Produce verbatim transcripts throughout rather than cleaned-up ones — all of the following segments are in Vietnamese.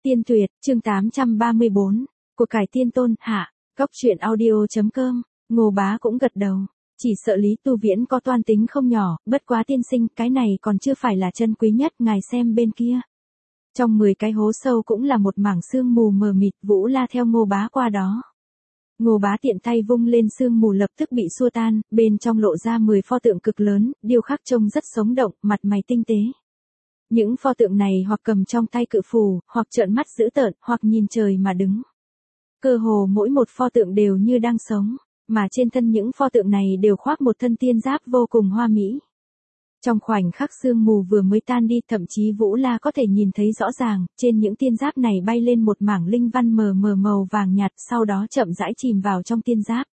Tiên Tuyệt, chương tám trăm ba mươi bốn, Cuộc cải tiên tôn, hạ, Góc truyện audio.com, Ngô Bá cũng gật đầu. Chỉ sợ Lý Tu Viễn có toan tính không nhỏ, bất quá tiên sinh, cái này còn chưa phải là chân quý nhất, ngài xem bên kia. Trong mười cái hố sâu cũng là một mảng sương mù mờ mịt, Vũ La theo Ngô Bá qua đó. Ngô Bá tiện tay vung lên sương mù lập tức bị xua tan, bên trong lộ ra mười pho tượng cực lớn, điêu khắc trông rất sống động, mặt mày tinh tế. Những pho tượng này hoặc cầm trong tay cự phù, hoặc trợn mắt dữ tợn, hoặc nhìn trời mà đứng. Cơ hồ mỗi một pho tượng đều như đang sống, mà trên thân những pho tượng này đều khoác một thân tiên giáp vô cùng hoa mỹ. Trong khoảnh khắc sương mù vừa mới tan đi, thậm chí Vũ La có thể nhìn thấy rõ ràng, trên những tiên giáp này bay lên một mảng linh văn mờ mờ màu vàng nhạt, sau đó chậm rãi chìm vào trong tiên giáp.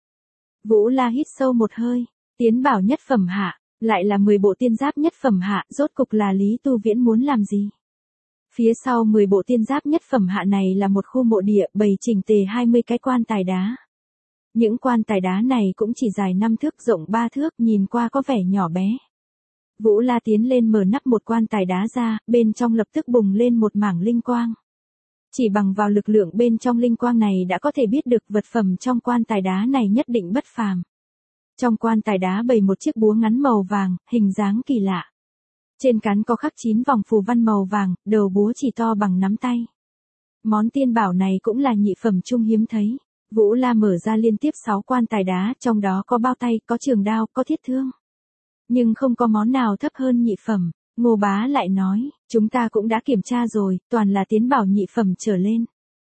Vũ La hít sâu một hơi, tiến bảo nhất phẩm hạ, lại là mười bộ tiên giáp nhất phẩm hạ, rốt cục là Lý Tu Viễn muốn làm gì? Phía sau mười bộ tiên giáp nhất phẩm hạ này là một khu mộ địa bày chỉnh tề hai mươi cái quan tài đá. Những quan tài đá này cũng chỉ dài năm thước rộng ba thước, nhìn qua có vẻ nhỏ bé. Vũ La tiến lên mở nắp một quan tài đá ra, bên trong lập tức bùng lên một mảng linh quang. Chỉ bằng vào lực lượng bên trong linh quang này đã có thể biết được vật phẩm trong quan tài đá này nhất định bất phàm. Trong quan tài đá bày một chiếc búa ngắn màu vàng, hình dáng kỳ lạ. Trên cán có khắc chín vòng phù văn màu vàng, đầu búa chỉ to bằng nắm tay. Món tiên bảo này cũng là nhị phẩm trung hiếm thấy. Vũ La mở ra liên tiếp sáu quan tài đá, trong đó có bao tay, có trường đao, có thiết thương. Nhưng không có món nào thấp hơn nhị phẩm. Ngô Bá lại nói, chúng ta cũng đã kiểm tra rồi, toàn là tiến bảo nhị phẩm trở lên.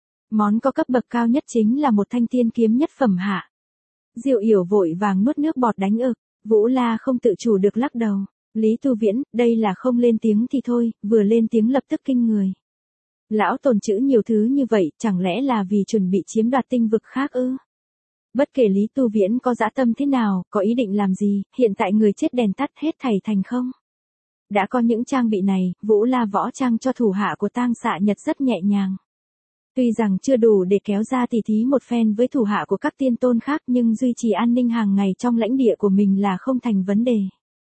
Món có cấp bậc cao nhất chính là một thanh tiên kiếm nhất phẩm hạ. Diệu Yểu vội vàng nuốt nước bọt đánh ực, Vũ La không tự chủ được lắc đầu. Lý Tu Viễn, đây là không lên tiếng thì thôi, vừa lên tiếng lập tức kinh người. Lão tồn trữ nhiều thứ như vậy, chẳng lẽ là vì chuẩn bị chiếm đoạt tinh vực khác ư? Bất kể Lý Tu Viễn có dã tâm thế nào, có ý định làm gì, hiện tại người chết đèn tắt hết thảy thành không. Đã có những trang bị này, Vũ La võ trang cho thủ hạ của Tang Xạ Nhật rất nhẹ nhàng. Tuy rằng chưa đủ để kéo ra tỉ thí một phen với thủ hạ của các tiên tôn khác, nhưng duy trì an ninh hàng ngày trong lãnh địa của mình là không thành vấn đề.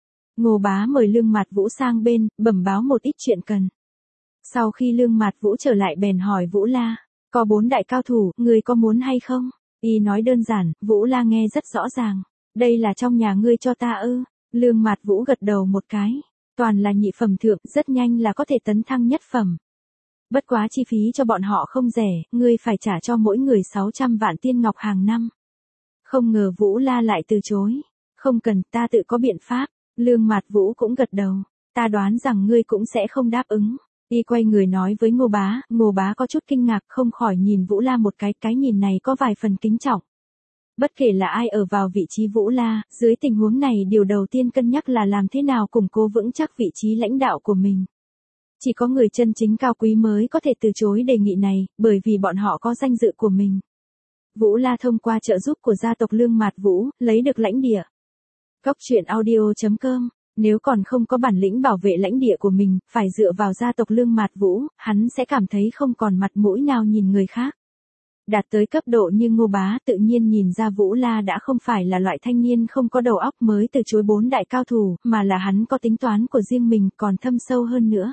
Ngô Bá mời Lương Mạt Vũ sang bên, bẩm báo một ít chuyện cần. Sau khi Lương Mạt Vũ trở lại bèn hỏi Vũ La, có bốn đại cao thủ, người có muốn hay không? Y nói đơn giản, Vũ La nghe rất rõ ràng. Đây là trong nhà ngươi cho ta ư? Lương Mạt Vũ gật đầu một cái. Toàn là nhị phẩm thượng, rất nhanh là có thể tấn thăng nhất phẩm. Bất quá chi phí cho bọn họ không rẻ, ngươi phải trả cho mỗi người sáu trăm vạn tiên ngọc hàng năm. Không ngờ Vũ La lại từ chối. Không cần, ta tự có biện pháp. Lương Mạt Vũ cũng gật đầu. Ta đoán rằng ngươi cũng sẽ không đáp ứng. Y quay người nói với Ngô Bá, Ngô Bá có chút kinh ngạc, không khỏi nhìn Vũ La một cái, cái nhìn này có vài phần kính trọng. Bất kể là ai ở vào vị trí Vũ La, dưới tình huống này điều đầu tiên cân nhắc là làm thế nào củng cố vững chắc vị trí lãnh đạo của mình. Chỉ có người chân chính cao quý mới có thể từ chối đề nghị này, bởi vì bọn họ có danh dự của mình. Vũ La thông qua trợ giúp của gia tộc Lương Mạt Vũ, lấy được lãnh địa. Góc truyện audio.com, nếu còn không có bản lĩnh bảo vệ lãnh địa của mình, phải dựa vào gia tộc Lương Mạt Vũ, hắn sẽ cảm thấy không còn mặt mũi nào nhìn người khác. Đạt tới cấp độ như Ngô Bá, tự nhiên nhìn ra Vũ La đã không phải là loại thanh niên không có đầu óc mới từ chối bốn đại cao thủ, mà là hắn có tính toán của riêng mình, còn thâm sâu hơn nữa.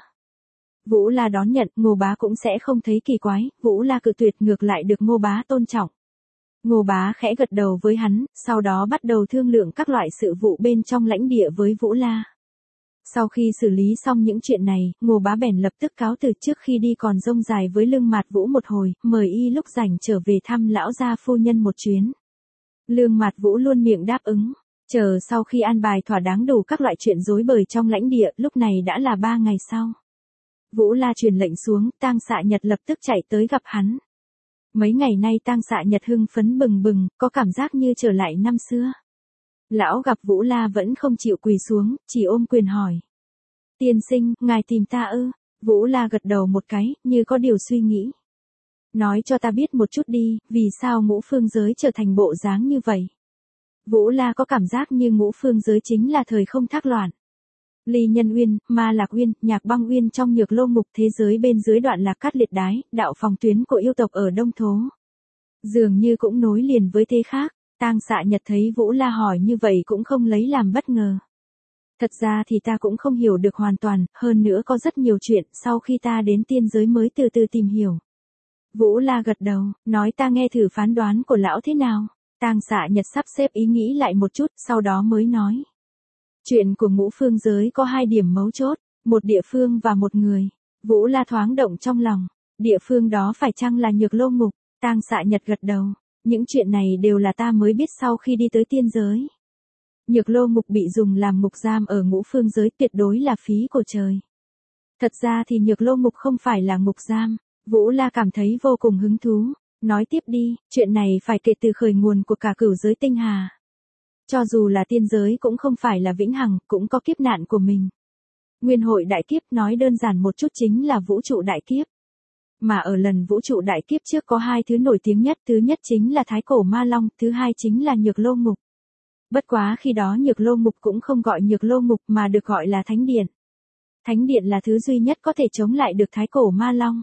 Vũ La đón nhận, Ngô Bá cũng sẽ không thấy kỳ quái, Vũ La cự tuyệt ngược lại được Ngô Bá tôn trọng. Ngô Bá khẽ gật đầu với hắn, sau đó bắt đầu thương lượng các loại sự vụ bên trong lãnh địa với Vũ La. Sau khi xử lý xong những chuyện này, Ngô Bá bèn lập tức cáo từ, trước khi đi còn rông dài với Lương Mạt Vũ một hồi, mời y lúc rảnh trở về thăm lão gia phu nhân một chuyến. Lương Mạt Vũ luôn miệng đáp ứng, chờ sau khi an bài thỏa đáng đủ các loại chuyện rối bời trong lãnh địa, lúc này đã là ba ngày sau. Vũ La truyền lệnh xuống, Tang Xạ Nhật lập tức chạy tới gặp hắn. Mấy ngày nay Tang Xạ Nhật hưng phấn bừng bừng, có cảm giác như trở lại năm xưa. Lão gặp Vũ La vẫn không chịu quỳ xuống, chỉ ôm quyền hỏi. Tiên sinh, ngài tìm ta ư? Vũ La gật đầu một cái, như có điều suy nghĩ. Nói cho ta biết một chút đi, vì sao ngũ phương giới trở thành bộ dáng như vậy? Vũ La có cảm giác như ngũ phương giới chính là thời không thác loạn. Ly Nhân Uyên, Ma Lạc Uyên, Nhạc Băng Uyên trong Nhược Lô Ngục, thế giới bên dưới đoạn Lạc Cát Liệt Đái, đạo phòng tuyến của yêu tộc ở Đông Thố. Dường như cũng nối liền với thế khác. Tang Xạ Nhật thấy Vũ La hỏi như vậy cũng không lấy làm bất ngờ. Thật ra thì ta cũng không hiểu được hoàn toàn, hơn nữa có rất nhiều chuyện sau khi ta đến tiên giới mới từ từ tìm hiểu. Vũ La gật đầu, nói ta nghe thử phán đoán của lão thế nào. Tang Xạ Nhật sắp xếp ý nghĩ lại một chút, sau đó mới nói. Chuyện của ngũ phương giới có hai điểm mấu chốt, một địa phương và một người. Vũ La thoáng động trong lòng, địa phương đó phải chăng là Nhược Lô Ngục? Tang Xạ Nhật gật đầu, những chuyện này đều là ta mới biết sau khi đi tới tiên giới. Nhược Lô Ngục bị dùng làm ngục giam ở ngũ phương giới tuyệt đối là phí của trời. Thật ra thì Nhược Lô Ngục không phải là ngục giam. Vũ La cảm thấy vô cùng hứng thú, nói tiếp đi, chuyện này phải kể từ khởi nguồn của cả cửu giới tinh hà. Cho dù là tiên giới cũng không phải là vĩnh hằng, cũng có kiếp nạn của mình. Nguyên hội đại kiếp nói đơn giản một chút chính là vũ trụ đại kiếp. Mà ở lần vũ trụ đại kiếp trước có hai thứ nổi tiếng nhất, thứ nhất chính là Thái Cổ Ma Long, thứ hai chính là Nhược Lô Ngục. Bất quá khi đó Nhược Lô Ngục cũng không gọi Nhược Lô Ngục mà được gọi là Thánh Điện. Thánh Điện là thứ duy nhất có thể chống lại được Thái Cổ Ma Long.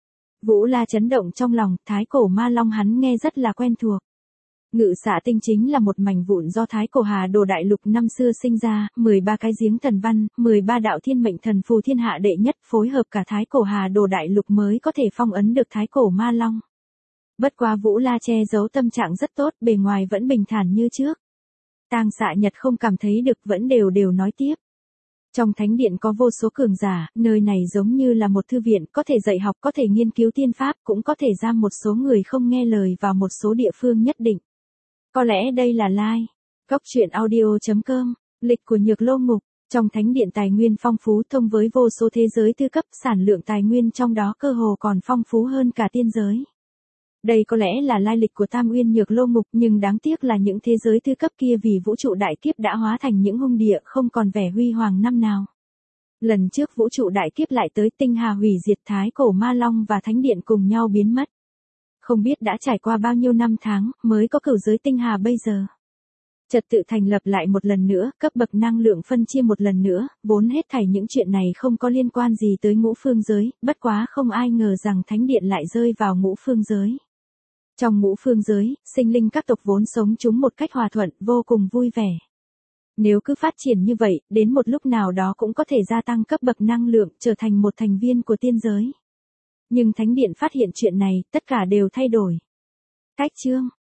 Vũ La chấn động trong lòng, Thái Cổ Ma Long hắn nghe rất là quen thuộc. Ngự Xạ Tinh chính là một mảnh vụn do Thái Cổ Hà Đồ Đại Lục năm xưa sinh ra, mười ba cái giếng thần văn, mười ba đạo thiên mệnh thần phù thiên hạ đệ nhất phối hợp cả Thái Cổ Hà Đồ Đại Lục mới có thể phong ấn được Thái Cổ Ma Long. Bất quá Vũ La che giấu tâm trạng rất tốt, bề ngoài vẫn bình thản như trước. Tang Xạ Nhật không cảm thấy được, vẫn đều đều nói tiếp. Trong thánh điện có vô số cường giả, nơi này giống như là một thư viện, có thể dạy học, có thể nghiên cứu tiên pháp, cũng có thể giam một số người không nghe lời vào một số địa phương nhất định. Có lẽ đây là lai. Góc truyện audio chấm com, lịch của Nhược Lô Ngục, trong thánh điện tài nguyên phong phú thông với vô số thế giới tư cấp, sản lượng tài nguyên trong đó cơ hồ còn phong phú hơn cả tiên giới. Đây có lẽ là lai lịch của Tam Uyên Nhược Lô Ngục, nhưng đáng tiếc là những thế giới tư cấp kia vì vũ trụ đại kiếp đã hóa thành những hung địa không còn vẻ huy hoàng năm nào. Lần trước vũ trụ đại kiếp lại tới, tinh hà hủy diệt, Thái Cổ Ma Long và Thánh Điện cùng nhau biến mất. Không biết đã trải qua bao nhiêu năm tháng mới có cửu giới tinh hà bây giờ. Trật tự thành lập lại một lần nữa, cấp bậc năng lượng phân chia một lần nữa, vốn hết thảy những chuyện này không có liên quan gì tới ngũ phương giới, bất quá không ai ngờ rằng Thánh Điện lại rơi vào ngũ phương giới. Trong ngũ phương giới, sinh linh các tộc vốn sống chúng một cách hòa thuận, vô cùng vui vẻ. Nếu cứ phát triển như vậy, đến một lúc nào đó cũng có thể gia tăng cấp bậc năng lượng, trở thành một thành viên của tiên giới. Nhưng Thánh Điện phát hiện chuyện này, tất cả đều thay đổi. Cách chương